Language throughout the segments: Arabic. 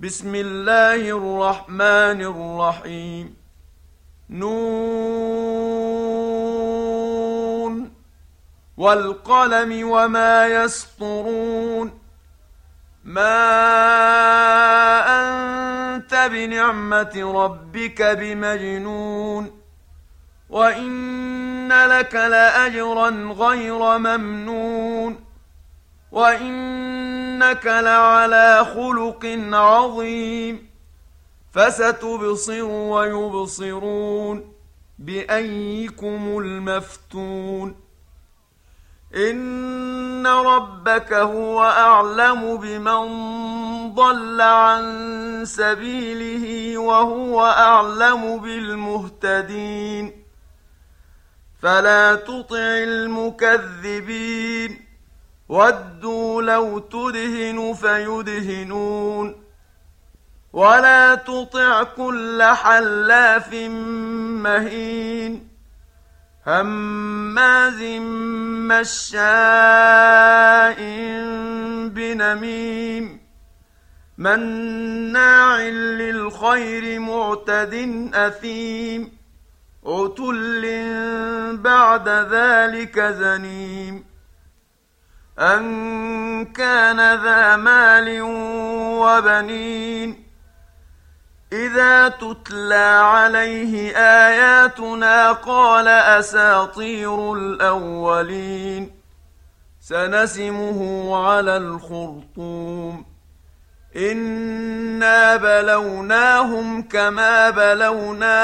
بسم الله الرحمن الرحيم. نون والقلم وما يسطرون. ما أنت بنعمة ربك بمجنون، وإن لك لأجرا غير ممنون، وإنك لعلى خلق عظيم. فستبصر ويبصرون بأيكم المفتون. إن ربك هو أعلم بمن ضل عن سبيله وهو أعلم بالمهتدين. فلا تطع المكذبين، ودوا لو تدهن فيدهنون. ولا تطع كل حلاف مهين، هماز مشاء بنميم، مناع للخير معتد أثيم، عتل بعد ذلك زنيم. أن كان ذا مال وبنين، إذا تتلى عليه آياتنا قال أساطير الأولين. سنسمه على الخرطوم. إنا بلوناهم كما بلونا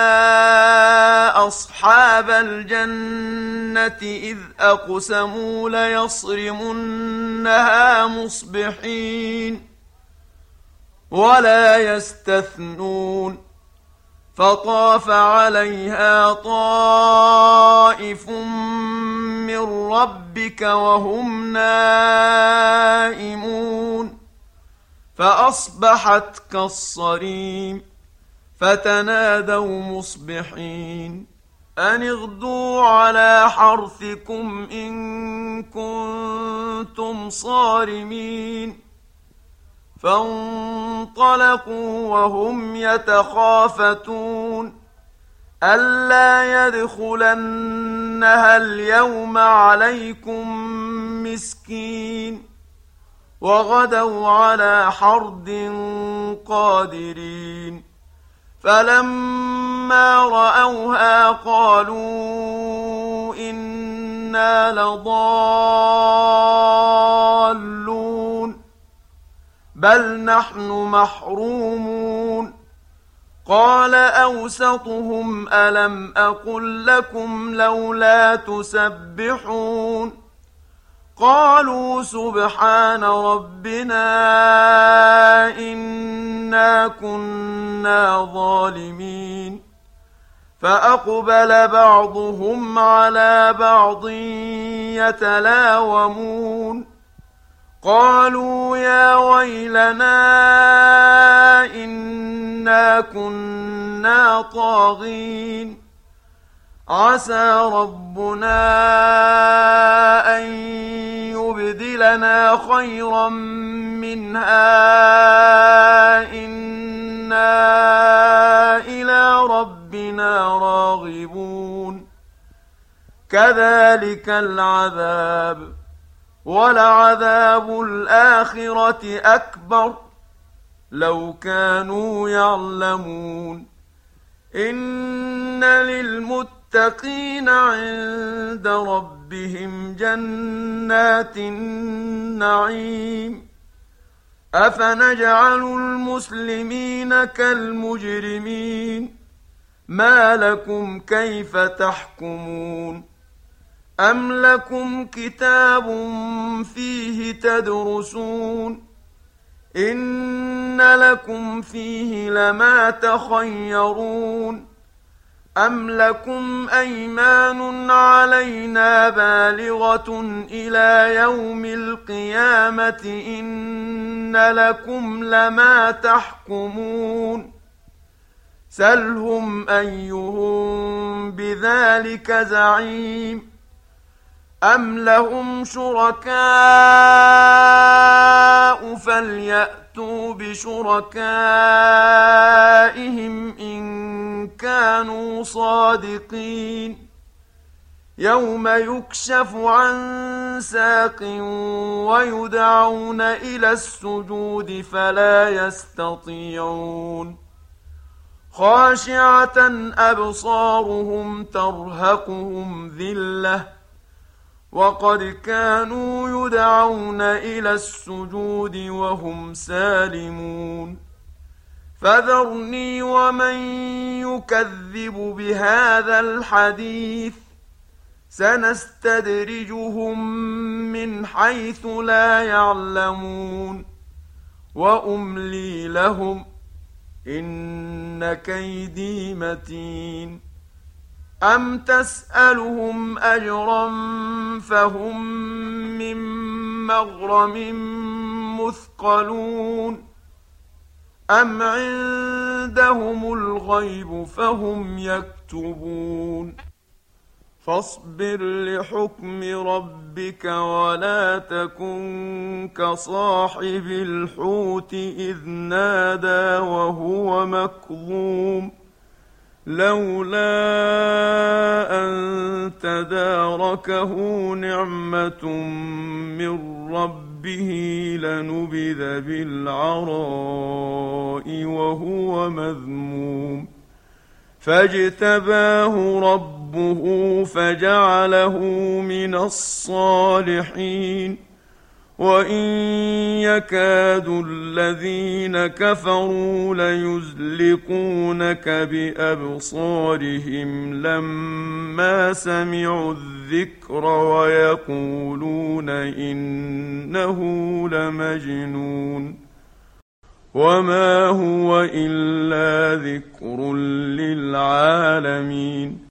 أصحاب الجنة إذ أقسموا ليصرمنها مصبحين ولا يستثنون. فطاف عليها طائف من ربك وهم نائمون، فأصبحت كالصريم. فتنادوا مصبحين أن اغدوا على حرثكم إن كنتم صارمين. فانطلقوا وهم يتخافتون ألا يدخلنها اليوم عليكم مسكين، وغدوا على حرد قادرين. فلما رأوها قالوا إنا لضالون بل نحن محرومون. قال أوسطهم ألم أقل لكم لولا تسبحون؟ قالوا سبحان ربنا إنا كنا ظالمين. فأقبل بعضهم على بعض يتلاومون قالوا يا ويلنا إنا كنا طاغين. عسى ربنا أن يبدلنا خيرا منها إنا إلى ربنا راغبون. كذلك العذاب، ولعذاب الآخرة أكبر لو كانوا يعلمون. إن للمتقين عند ربهم جنات النعيم. أفنجعل المسلمين كالمجرمين؟ ما لكم كيف تحكمون؟ أم لكم كتاب فيه تدرسون؟ إن لكم فيه لما تخيرون. أم لكم أيمان علينا بالغة إلى يوم القيامة إن لكم لما تحكمون. سلهم أيهم بذلك زعيم. أم لهم شركاء فليأتوا بشركائهم إن كانوا صادقين يوم يكشف عن ساق ويدعون إلى السجود فلا يستطيعون خاشعة أبصارهم ترهقهم ذلة وقد كانوا يدعون إلى السجود وهم سالمون فذرني ومن يكذب بهذا الحديث سنستدرجهم من حيث لا يعلمون وأملي لهم إن كيدي متين أم تسألهم أجرا فهم من مغرم مثقلون أم عندهم الغيب فهم يكتبون فاصبر لحكم ربك ولا تكن كصاحب الحوت إذ نادى وهو مكظوم لولا أن تداركه نعمة من ربه لنبذ بالعراء وهو مذموم فاجتباه ربه فجعله من الصالحين وإن يكاد الذين كفروا ليزلقونك بأبصارهم لما سمعوا الذكر ويقولون إنه لمجنون وما هو إلا ذكر للعالمين